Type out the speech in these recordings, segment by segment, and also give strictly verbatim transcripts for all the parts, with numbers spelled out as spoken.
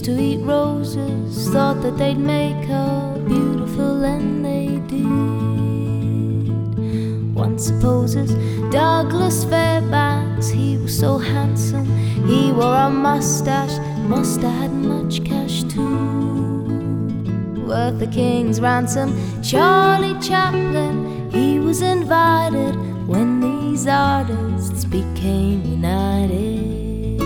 to eat roses, thought that they'd make her beautiful, and they did. One supposes Douglas Fairbanks, he was so handsome, he wore a mustache, must have had much cash too, worth a king's ransom. Charlie Chaplin, he was invited when these artists became united.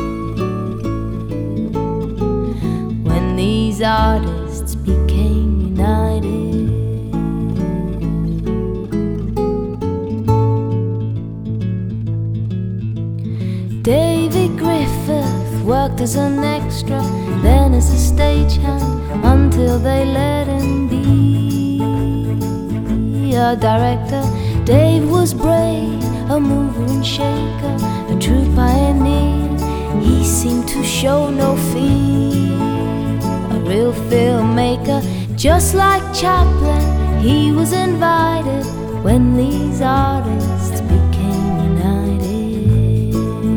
When these artists became united. David Griffith worked as an extra, then as a stagehand, until they let him be a director. Dave was brave, a mover and shaker, a true pioneer. He seemed to show no fear, a real filmmaker. Just like Chaplin, he was invited when these artists became united.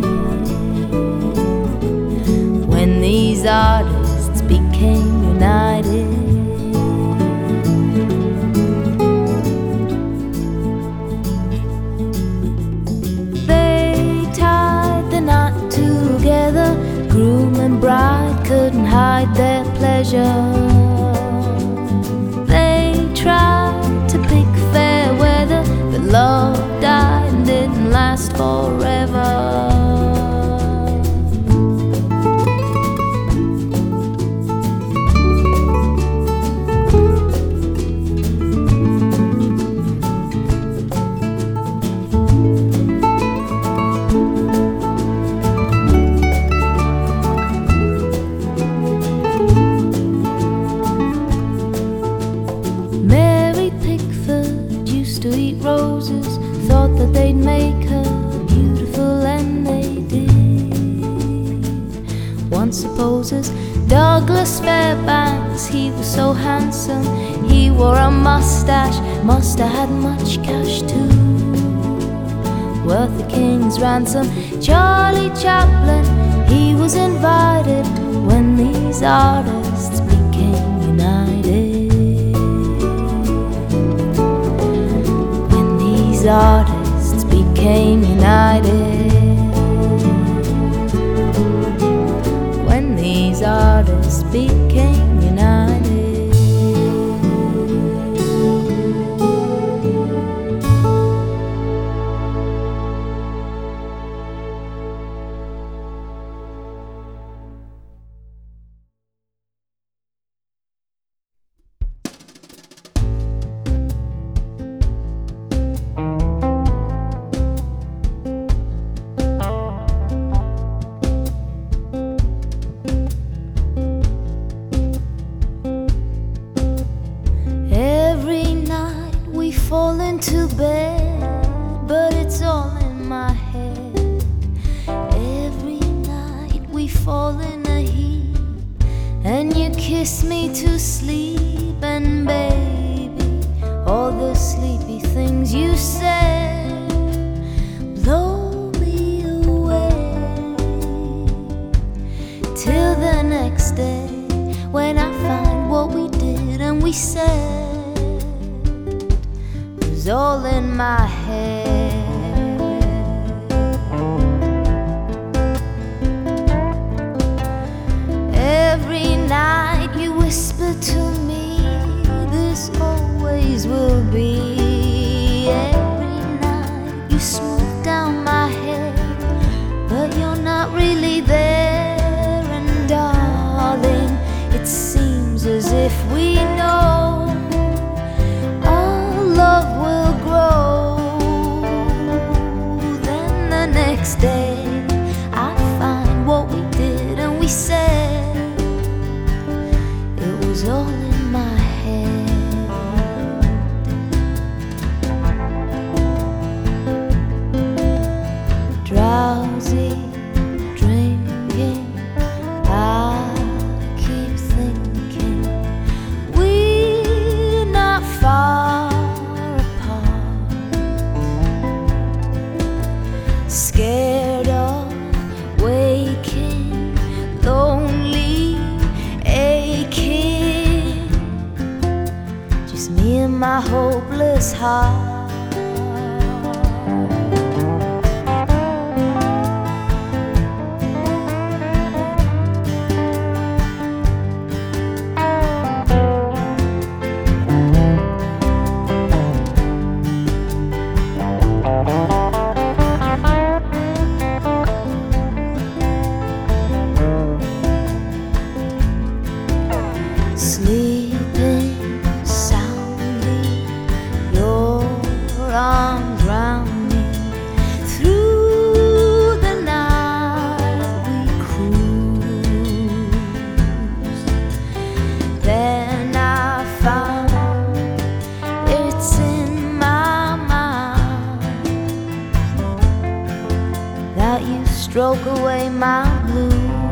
When these artists became united. Groom and bride couldn't hide their pleasure. They tried to pick fair weather, but love died and didn't last forever. To eat roses, thought that they'd make her beautiful, and they did. One supposes Douglas Fairbanks, he was so handsome, he wore a mustache, must have had much cash too, worth a king's ransom. Charlie Chaplin, he was invited when these artists became united. These artists became united. When these artists became united. Fall into bed, but it's all in my head. Every night we fall in a heap, and you kiss me to sleep. And baby, all the sleepy things you said blow me away, till the next day when I find what we did and we said all in my head. Every night you whisper to me, this always will be. Every night you smooth down my head, but you're not really there. And darling, it seems as if we know love will grow. Then the next day I find what we did and we said it was all in my head. my hopeless heart. Sleeping soundly, your arms round me. Through the night we cruise. Then I found it's in my mind that you stroke away my blues.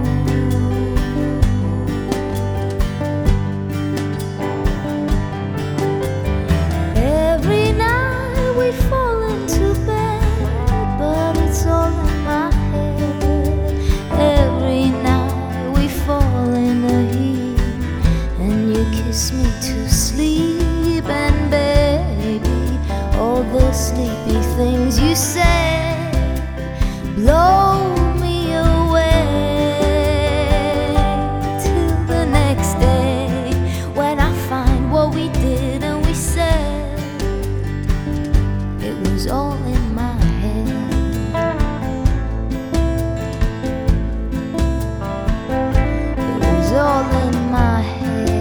Kiss me to sleep, and baby, all the sleepy things you say blow me away till the next day, when I find what we did and we said. It was all in my head. It was all in my head.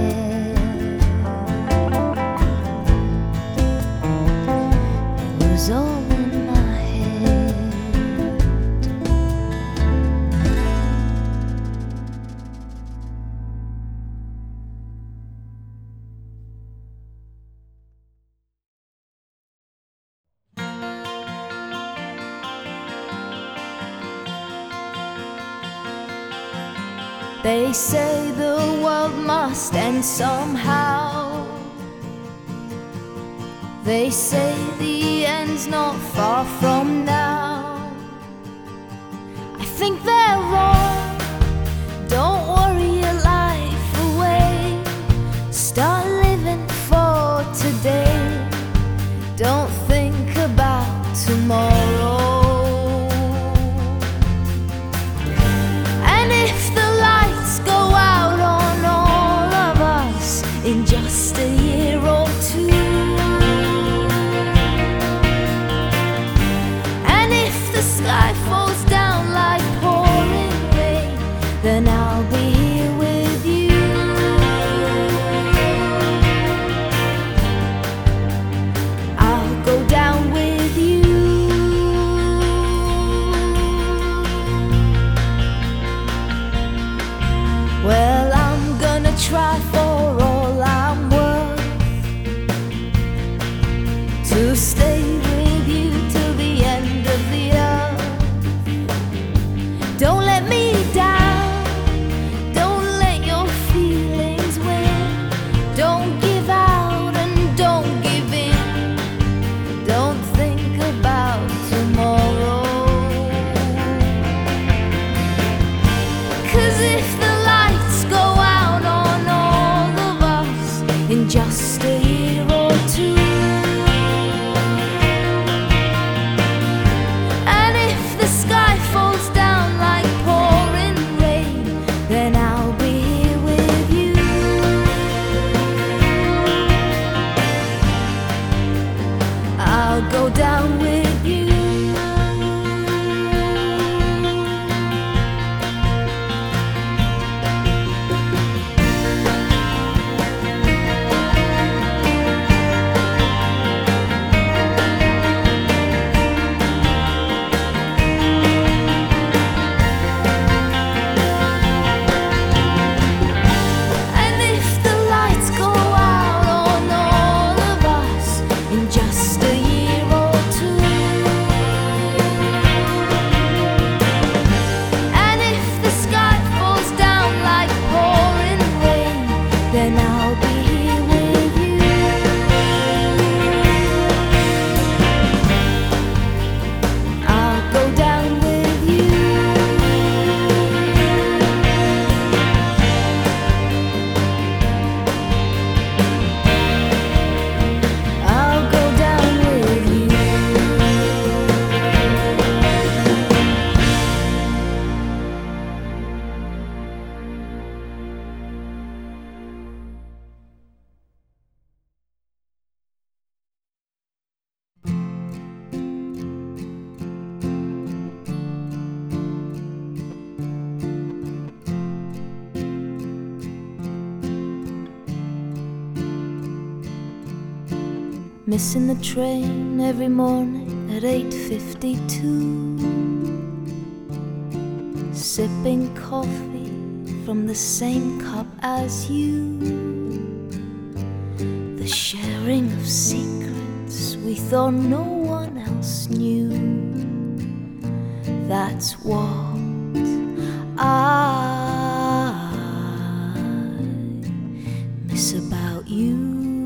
It was all in my head. They say the world must end somehow. They say the end's not far from now. I think they're wrong. Don't worry your life away. Start living for today. Don't think about tomorrow. And if the lights go out on all of us in just a year or two, sky falls down like pouring rain, then I'll be here with you. I'll go down with you. Well, I'm gonna try for all I'm worth to stay with you till the end of the earth. Don't let me down, don't let your feelings win. Don't give out and don't give in. Don't think about tomorrow. 'Cause if the lights go out on all of us in just a year or two, and if the sky falls down like pouring rain, then I'll be here with you. I'll go down with you. And if the lights go out on all of us in just a year or two, and if the sky falls down like pouring rain, then I'll be here with you. I'll go down with you. missing the train every morning at eight fifty-two, sipping coffee from the same cup as you, the sharing of secrets we thought no one else knew. That's what I miss about you.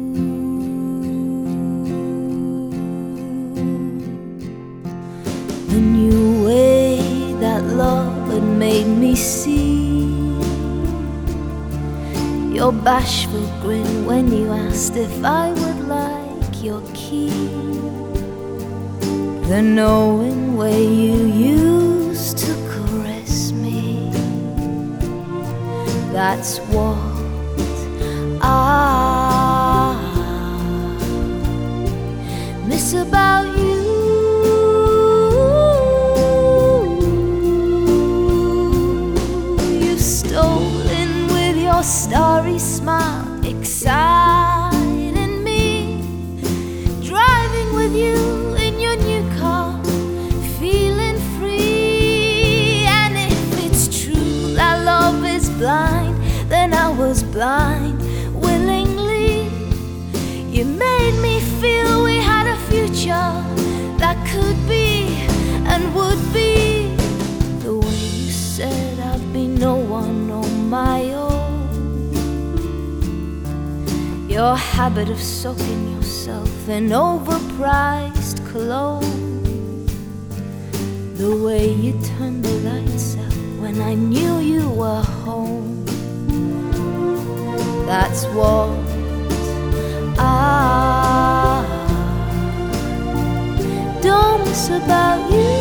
The new way that love had made me see your bashful grin when you asked if I would like your key, the knowing way you used to caress me. That's what I miss about you. You've stolen with your starry smile, exciting me, driving with you in your new car, feeling free. And if it's true that love is blind, then I was blind willingly. You made me feel we had a future that could be and would be, the way you said I'd be no one on my own. Your habit of soaking yourself in overpriced cologne, the way you turned the lights out when I knew you were home. That's what I don't miss about you.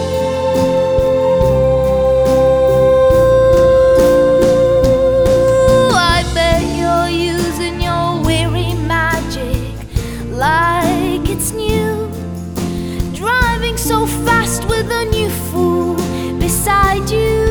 I bet you're using your weary magic like it's new, driving so fast with a new fool beside you,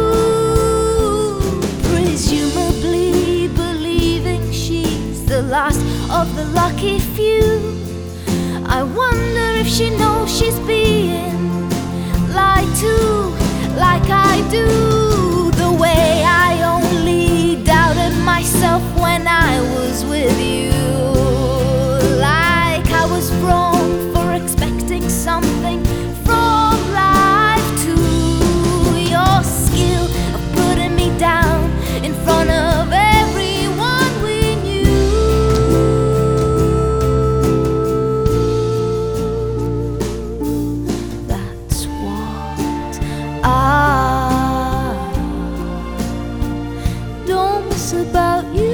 presumably believing she's the last of the lucky few. I wonder if she knows she's being lied to like I do, the way I only doubted myself when I was with you, like I was wrong for expecting something from life too. Your skill of putting me down in front of everyone we knew. That's what I don't miss about you.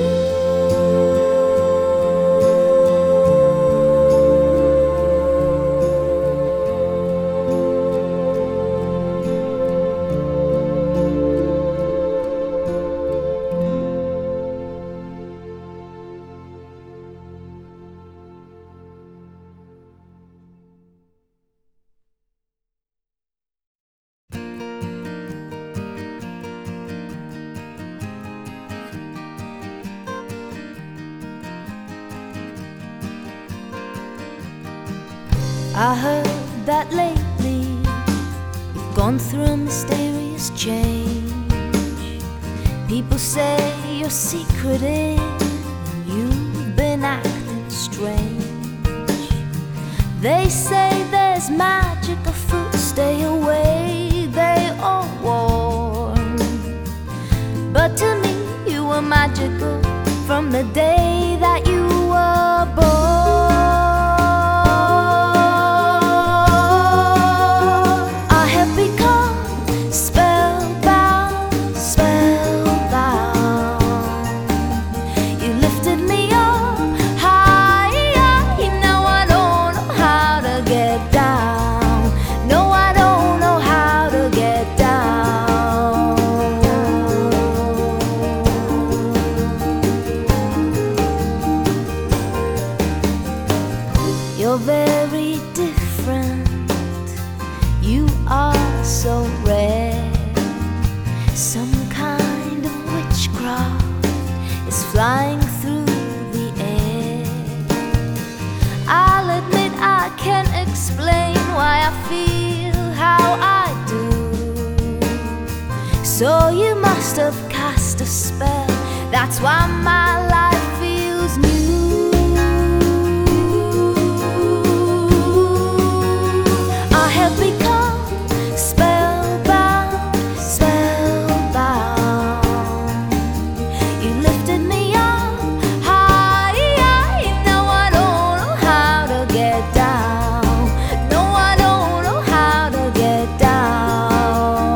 I heard that lately you've gone through a mysterious change. People say you're secretive and you've been acting strange. They say there's magic afoot, stay away, they all warn. But to me you were magical from the day that you were born. You're very different, you are so rare. Some kind of witchcraft is flying through the air. I'll admit So you must have cast a spell. That's why my life feels new. I have become spellbound, spellbound. You lifted me up high, now I don't know how to get down. No, I don't know how to get down.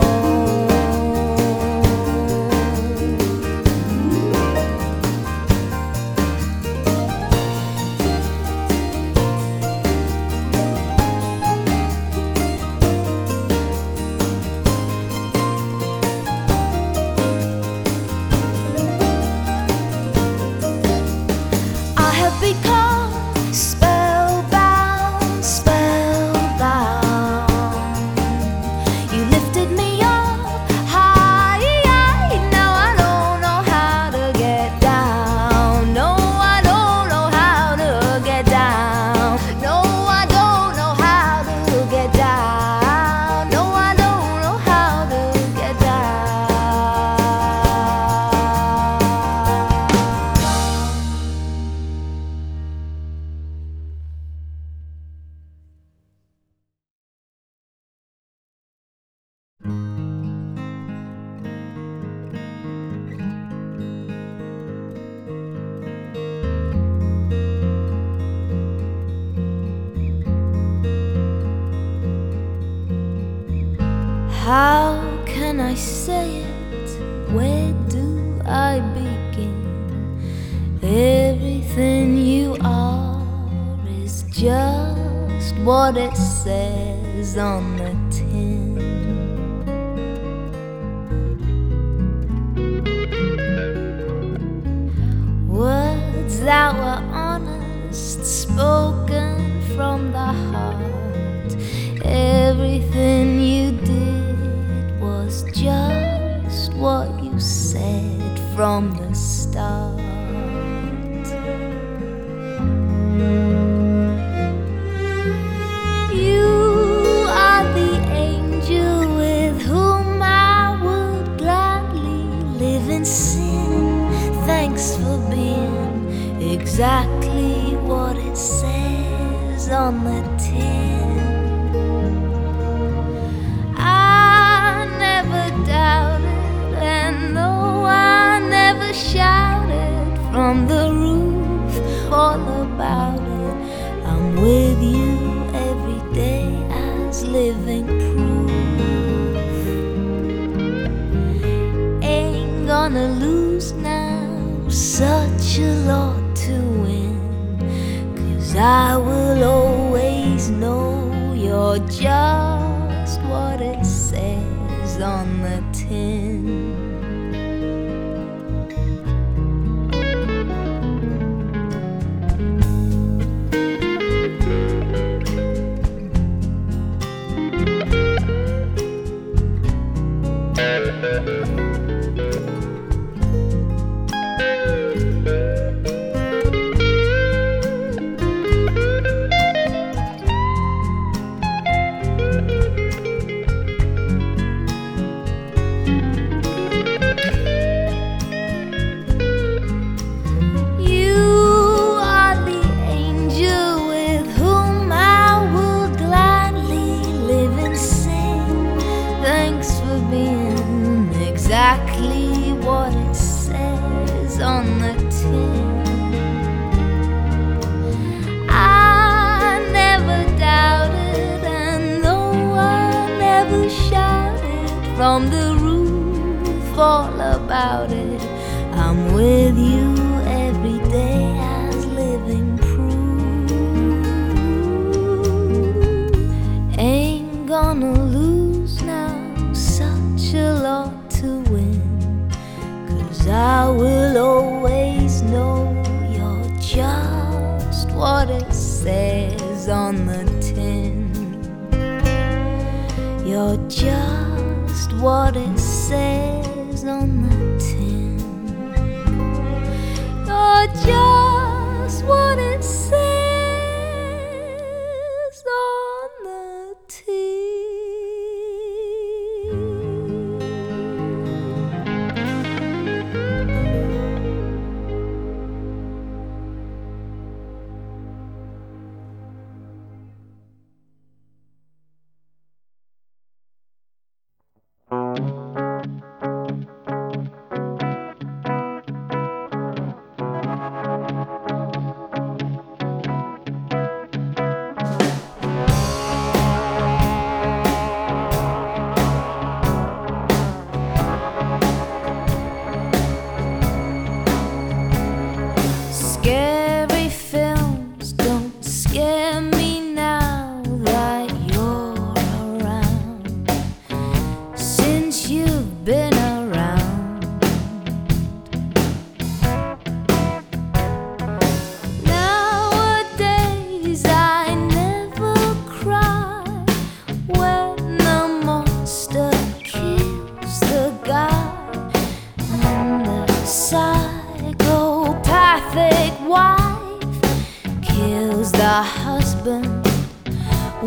Become spellbound, spellbound. You lifted me up high, now I don't know how to get down. No, I don't know how to get down. No, I don't know how to get down. No, I don't know how to get down. How can I say it? Where do I begin? Everything you are is just what it says on the tin. Words that were honest, spoken from the heart. Everything you did was just what you said from the start. You are the angel with whom I would gladly live in sin. Thanks for being exactly what it says on the tin. From the roof, all about it. I'm with you every day as living proof. Ain't gonna lose now, such a lot to win. 'Cause I will always know you're just what it says on the tin. Exactly what it says on the tin. I never doubted, and though I never shouted from the roof all about it, I'm with you every day as living proof. Ain't gonna lose now, such a lot to win. 'Cause I will always know you're just what it says on the tin. You're just what it says on the tin. You're just what it says on the tin.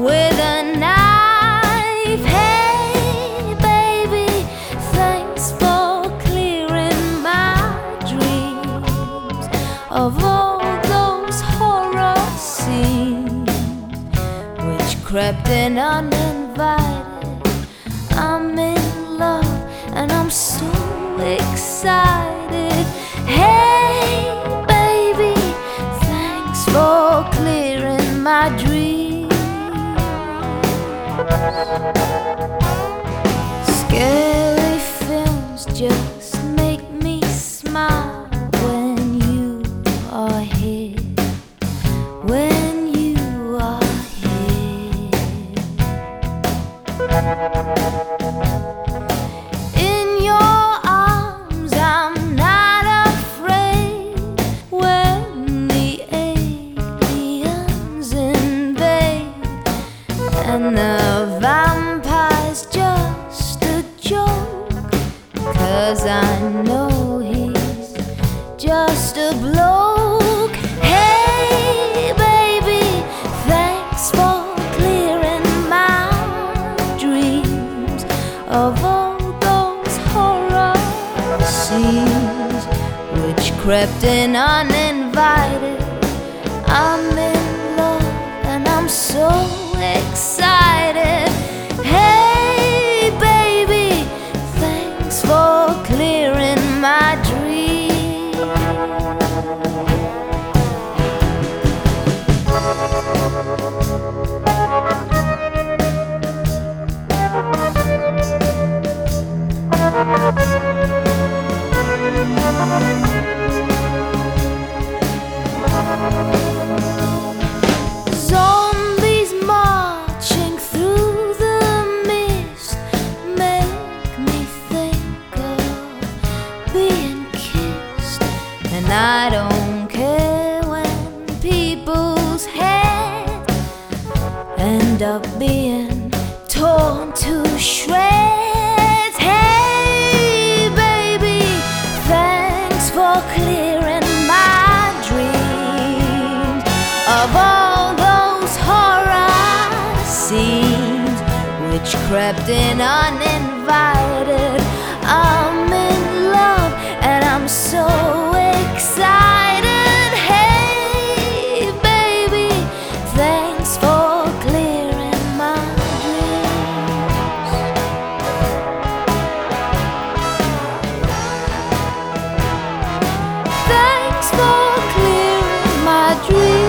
with a knife. Hey baby, thanks for clearing my dreams of all those horror scenes which crept in uninvited. I'm in love and I'm so excited. Hey baby, thanks for clearing my dreams. Scary films just make me smile when you are here, when you are here. In your arms I'm not afraid when the aliens invade and the vampire's just a joke, 'cause I know he's just a bloke. Hey baby, thanks for clearing my dreams of all those horror scenes which crept in uninvited. I'm in love and I'm so excited. Hey baby, thanks for clearing my dreams. Zombies marching through the mist make me think of being kissed. And I don't care when people's heads end up being torn to shreds. Hey baby, thanks for clearing my dreams of all those horror scenes which crept in uninvited. I'm in love and I'm so excited. Hey baby, thanks for clearing my dreams. Thanks for clearing my dreams.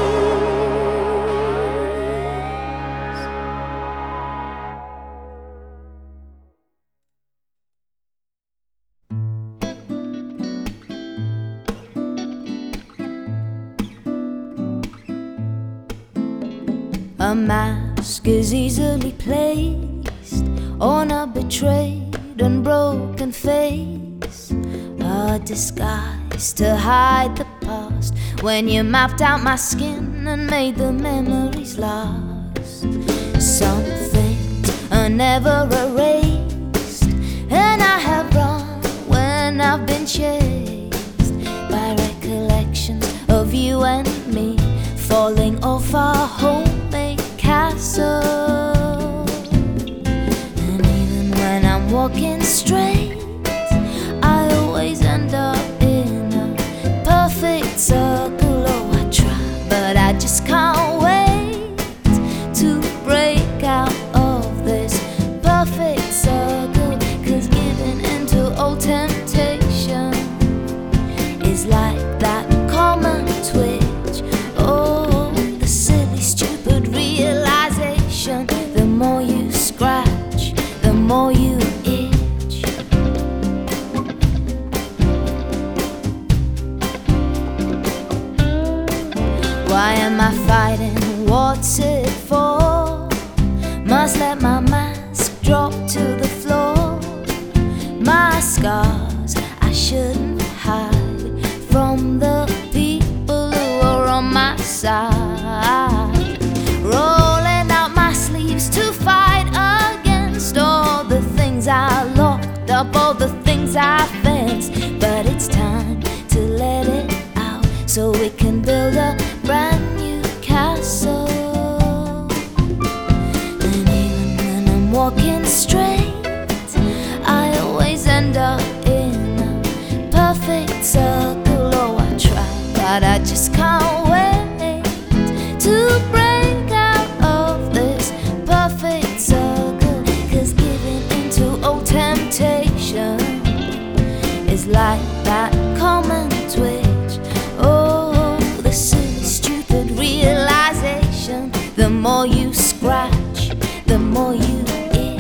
A mask is easily placed on a betrayed and broken face, a disguise to hide the past. When you mapped out my skin and made the memories last, some things are never erased, and I have run when I've been chased by recollections of you and me falling off our homemade castle. And even when I'm walking straight, I always end up in a perfect circle. Oh, I try, but I just can't wait to break out of this perfect circle. 'Cause giving into old temptation is like that common twitch. Oh, the silly, stupid realization. The more you scratch, the more you itch. Why am I fighting? What's it for? Must let my mask drop to the floor. My scars I shouldn't hide from the people who are on my side. Rolling out my sleeves to fight against all the things I locked up, all the things I fenced. But it's time to let it out so we can build a brand new castle. straight, I always end up in a perfect circle. Oh, I try, but I just can't wait to break out of this perfect circle. 'Cause giving into old temptation is like that common twitch. Oh, the silly, stupid realization. The more you scratch, the more you itch.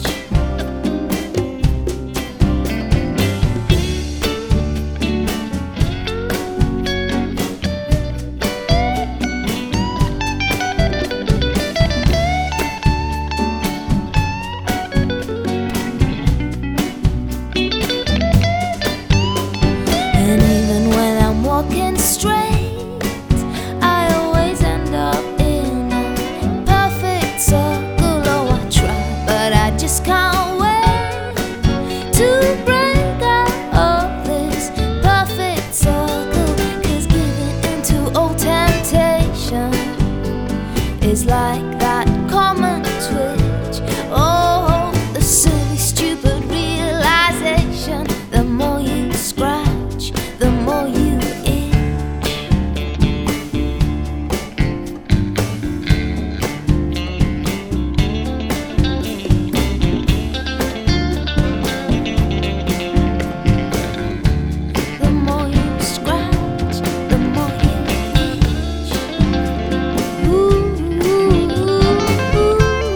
And even when I'm walking straight, I always end up in a perfect circle. Oh, I try, but I just can't wait to break out of this perfect circle. 'Cause giving into old temptation is like that common twitch. Oh, the silly, stupid realization. The more you scratch, the more you itch. The more you scratch, the more you itch. Ooh, ooh, ooh, ooh.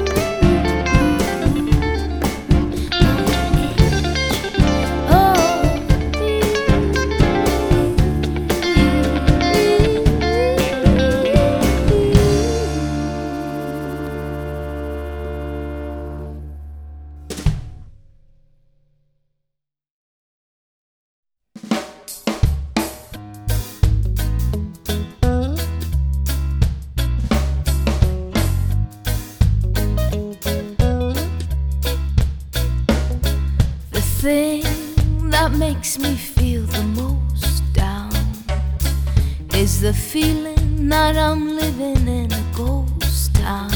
The thing that makes me feel the most down is the feeling that I'm living in a ghost town.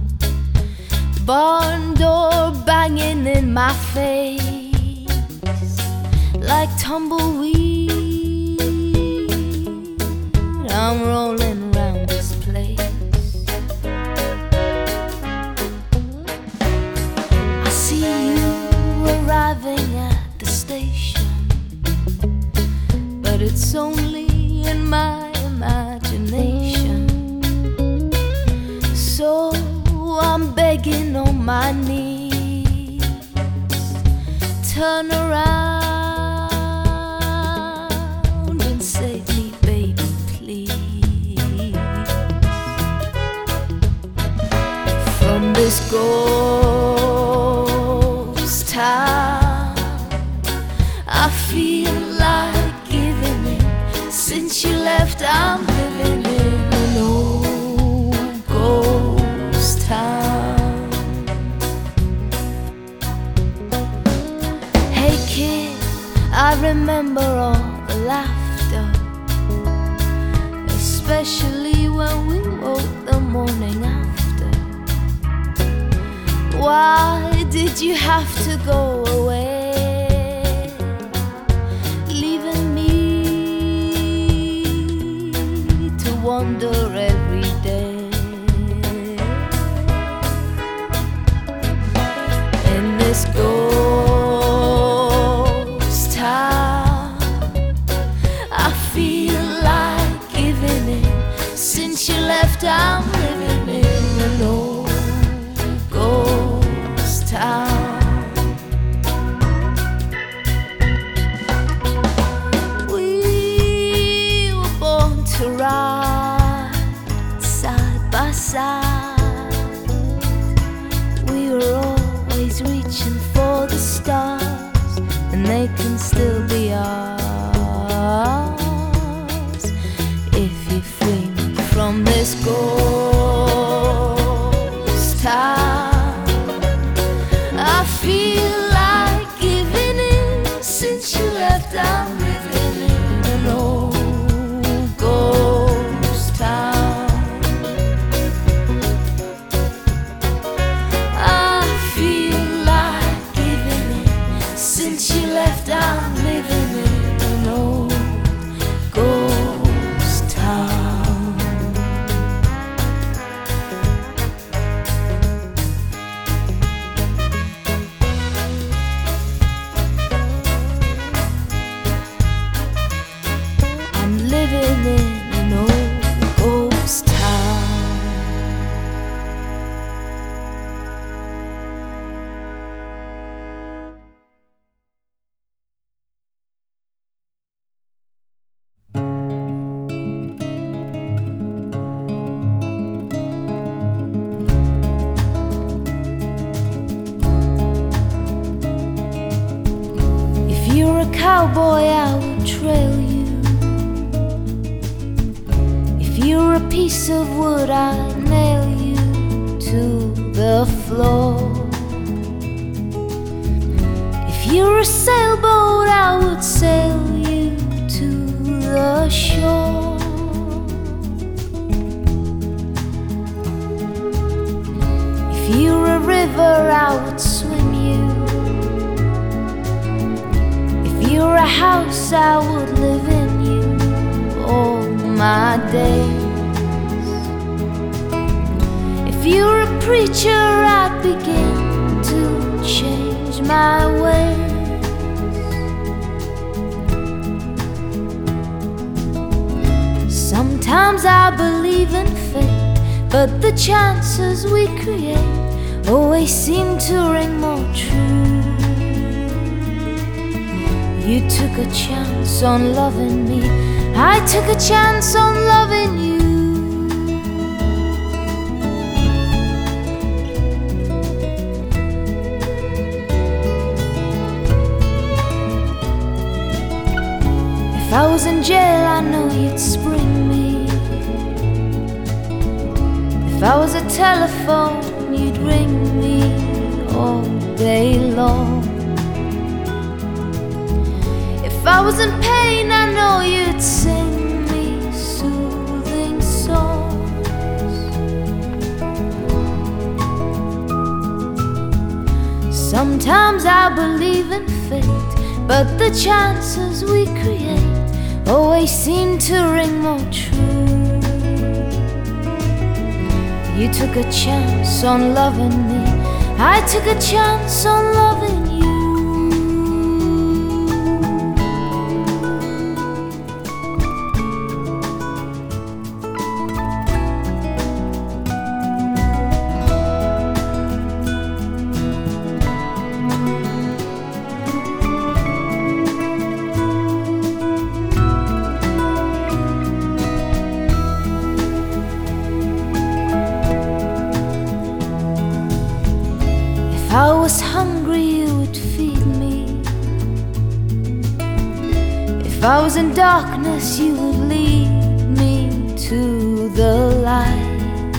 Barn door banging in my face like tumbleweed. I'm rolling around this place. I see you arriving at the station, but it's only in my imagination. So I'm begging on my knees, turn around and save me, baby, please, from this ghost town. I feel like giving in. Since you left, I'm living in an old ghost town. Hey kid, I remember all the laughter, especially when we woke the morning after. Why did you have to go away, leaving me to wonder every day? In this ghost town, I feel like giving in. Since you left, I'm living in an old ghost town. We were born to ride side by side. We were always reaching for the stars, and they can still be ours if you free me from this ghost town. I feel like giving in. Since you left, I'm living in an old ghost town. I feel cowboy, I would trail you. If you're a piece of wood, I'd nail you to the floor. If you're a sailboat, I would sail you to the shore. If you're a river, I would swim you. If you're a house, I would live in you all my days. If you're a preacher, I'd begin to change my ways. Sometimes I believe in fate, but the chances we create always seem to ring more true. You took a chance on loving me, I took a chance on loving you. If I was in jail, I know you'd spring me. If I was a telephone, you'd ring me all day long. If I was in pain, I know you'd sing me soothing songs. Sometimes I believe in fate, but the chances we create always seem to ring more true. You took a chance on loving me, I took a chance on loving you. If I was hungry, you would feed me. If I was in darkness, you would lead me to the light.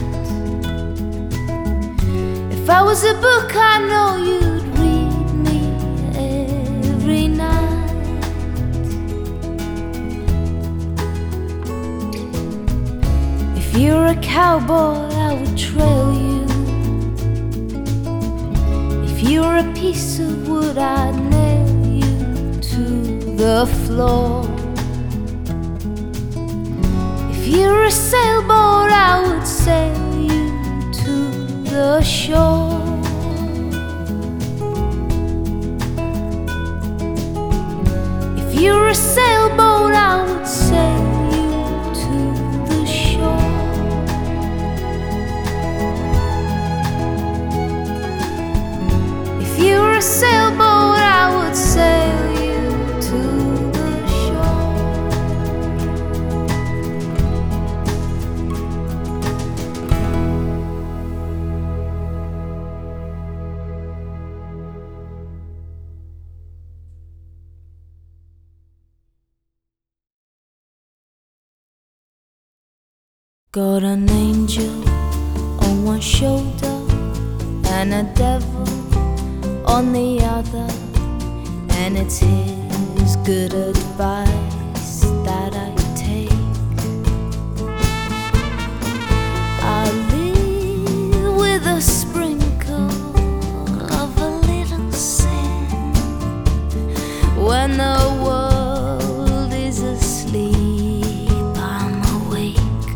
If I was a book, I know you'd read me every night. If you're a cowboy, I would trail you. If you're a piece of wood, I'd nail you to the floor. If you're a sailboat, I would sail you to the shore. If you're a sailboat, I would sail you to the shore. If you're a sailboat, I would sail you to the shore. Got an angel on one shoulder and a devil on the other, and it's his good advice that I take. I live with a sprinkle of a little sin. When the world is asleep, I'm awake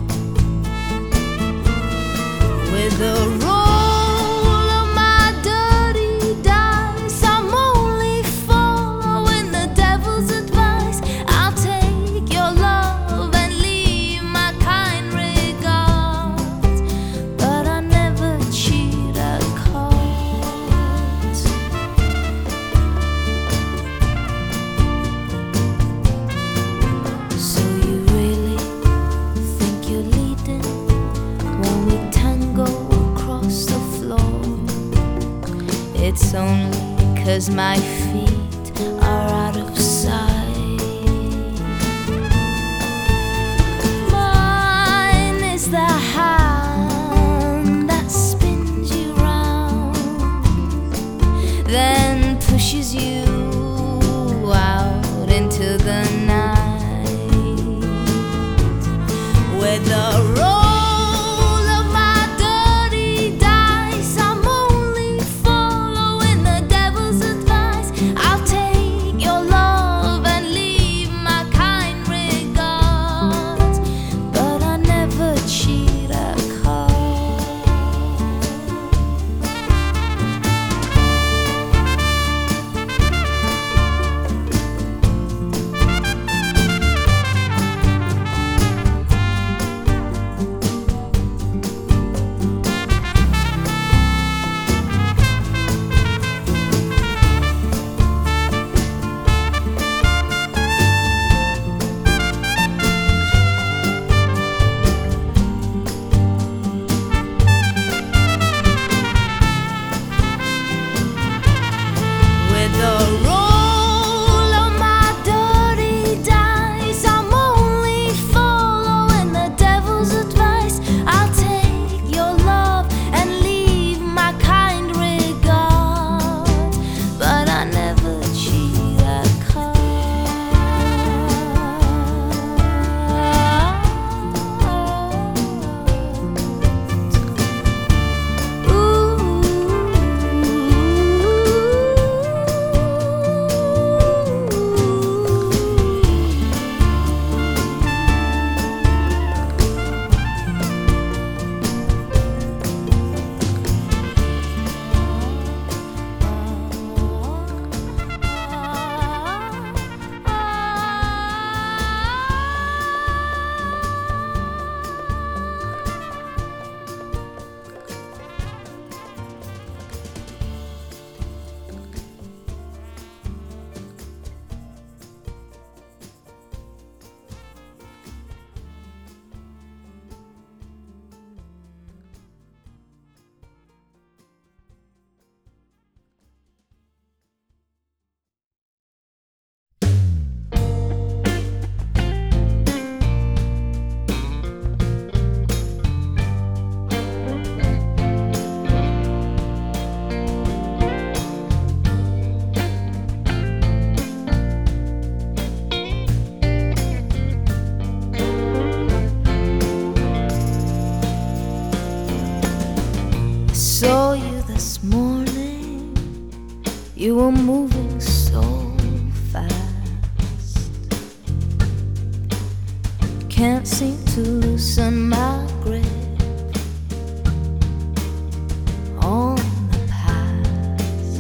with a roll of my dirty dice. I'm only following the devil's advice. I'll take your love and leave my kind regards, but I never cheat at cards. So you really think you're leading when we tango across the floor? It's only 'cause my feet are out of sight. saw you this morning, you were moving so fast. Can't seem to loosen my grip on the past.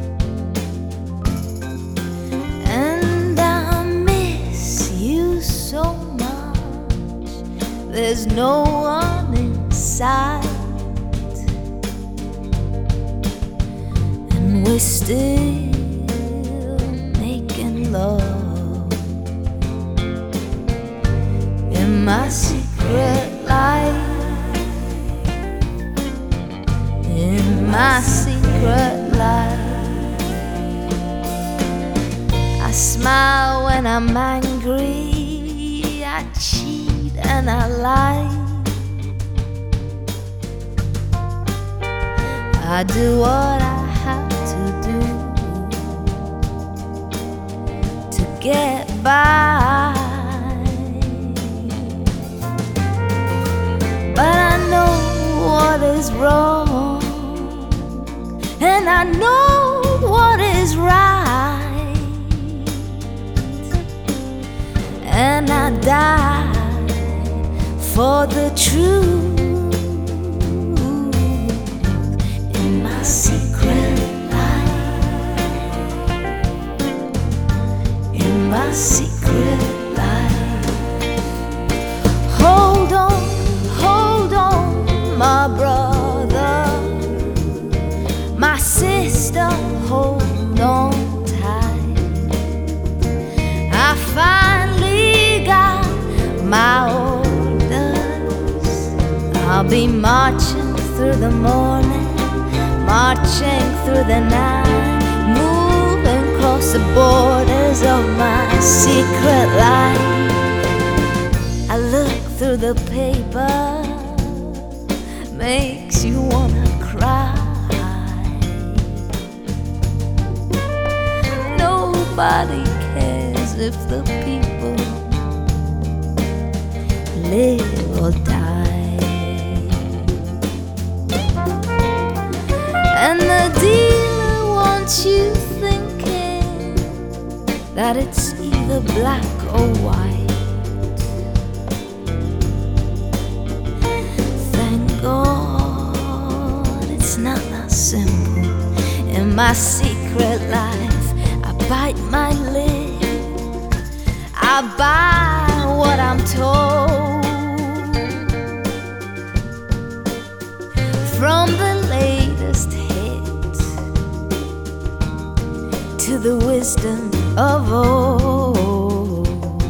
And I miss you so much, there's no one inside. We're still making love in my secret life, in my secret life. I smile when I'm angry, I cheat and I lie. I do what I have to do to get by, but I know what is wrong and I know what is right, and I die for the truth. Secret life, in my secret life. Hold on, hold on, my brother, my sister, hold on tight. I finally got my orders. I'll be marching through the morning, marching through the night, moving across the borders of my secret life. I look through the paper, makes you wanna cry. Nobody cares if the people live or die. And the dealer wants you thinking that it's either black or white. Thank God it's not that simple. In my secret life, I bite my lip, I buy what I'm told from the latest to the wisdom of old.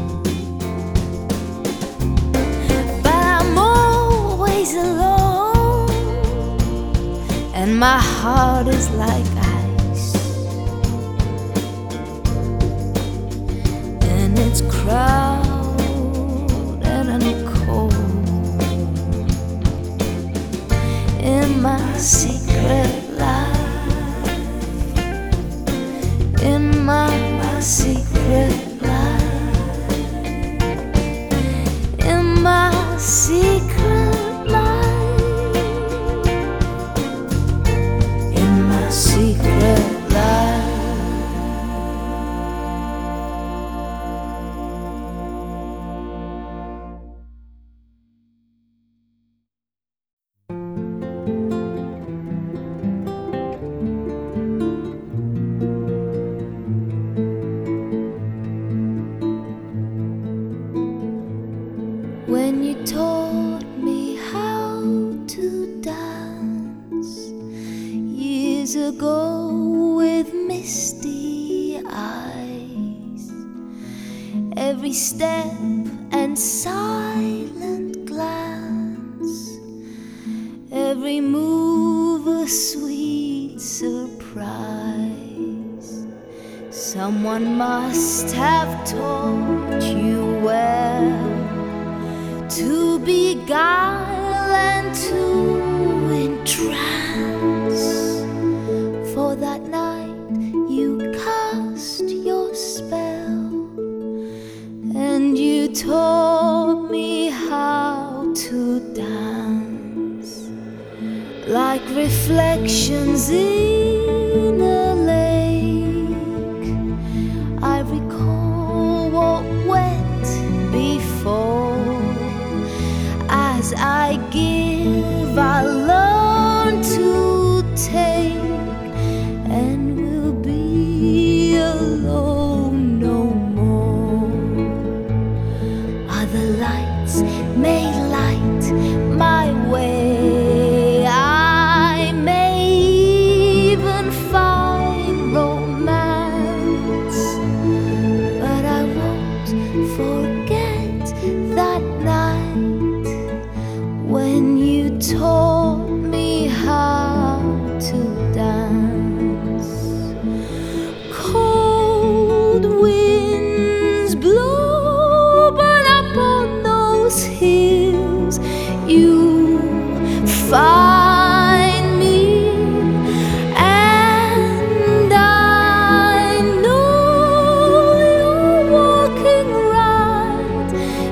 But I'm always alone, and my heart is like ice, and it's crowded and cold in my secret life, in my, my secret life, in my secret life, in my secret life. When you taught me how to dance years ago with misty eyes, every step and silent glance, every move a sweet surprise. Someone must have taught you well to beguile and to entrance. For that night you cast your spell, and you taught me how to dance like reflections in a lake. I recall what went before. As I give, I learn to take, and will be alone no more. Other lights may light my way. I may even find romance, but I won't forget that night when you taught me how to dance. Cold winds blow, but up on those hills you find me, and I know you're walking right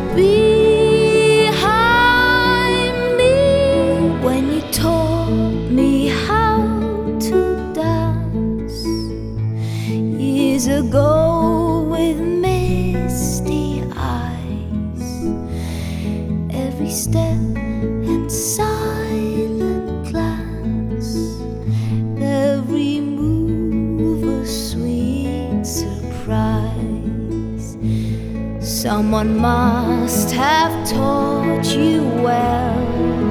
behind me. When you taught me how to dance years ago with misty eyes, every step and silent glance, every move a sweet surprise. Someone must have taught you well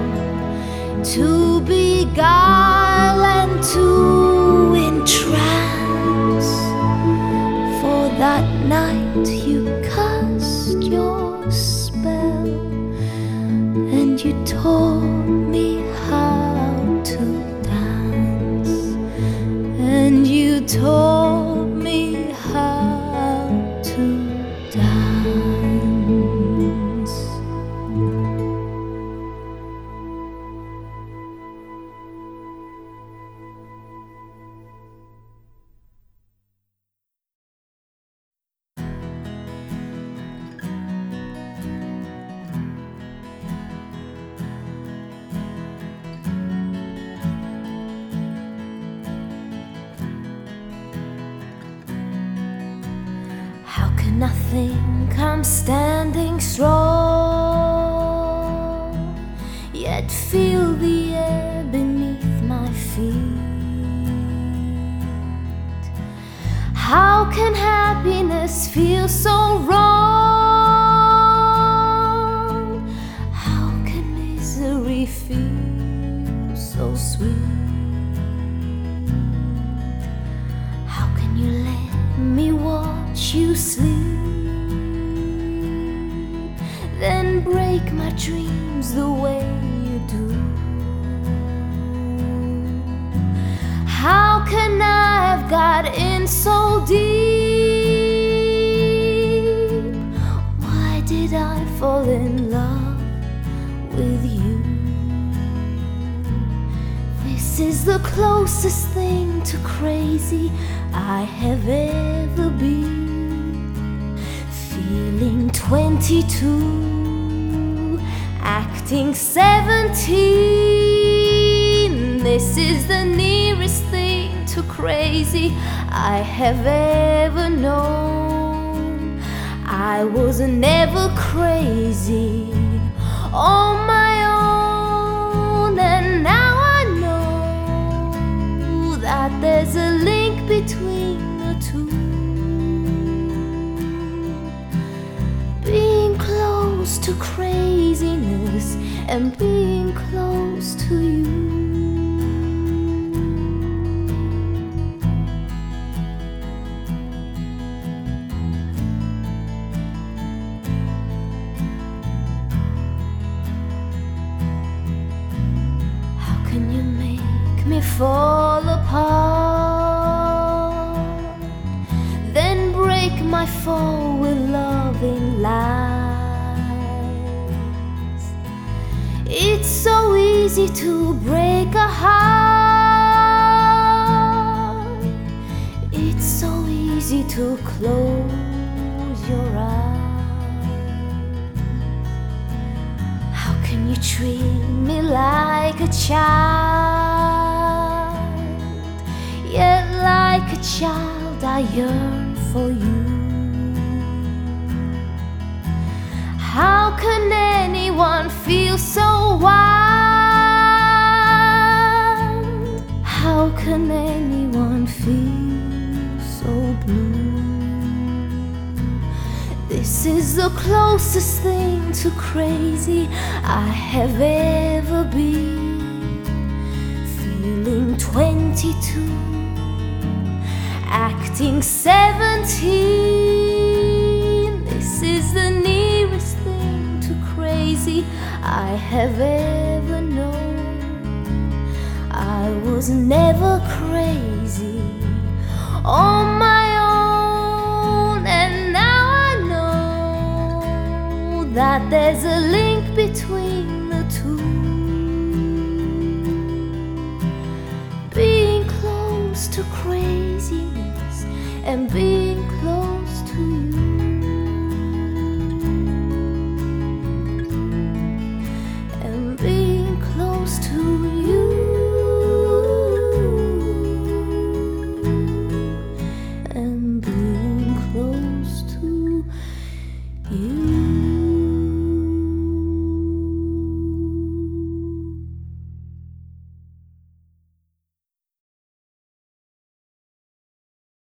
to beguile and to entrance. For that night you cast your spell, and you taught me how to dance, and you taught me how to dance. How can I think I'm standing strong, yet feel the air beneath my feet? How can happiness feel so wrong? How can misery feel so sweet? How can you let me watch you sleep, then break my dreams the way you do? How can I have got in so deep? Why did I fall in love with you? This is the closest thing to crazy I have ever been. Feeling twenty-two, acting seventeen. This is the nearest thing to crazy I have ever known. I was never crazy on my own, and now I know that there's a link between the two. Being close to craziness and being close to you. How can you make me fall apart, then break my fall with loving lies? It's so easy to break a heart. It's so easy to close your eyes. How can you treat me like a child? child, I yearn for you. How can anyone feel so wild? How can anyone feel so blue? This is the closest thing to crazy I have ever been. Feeling twenty-two, acting seventeen. This is the nearest thing to crazy I have ever known. I was never crazy on my own, and now I know that there's a link between the two. Being close to craziness and being close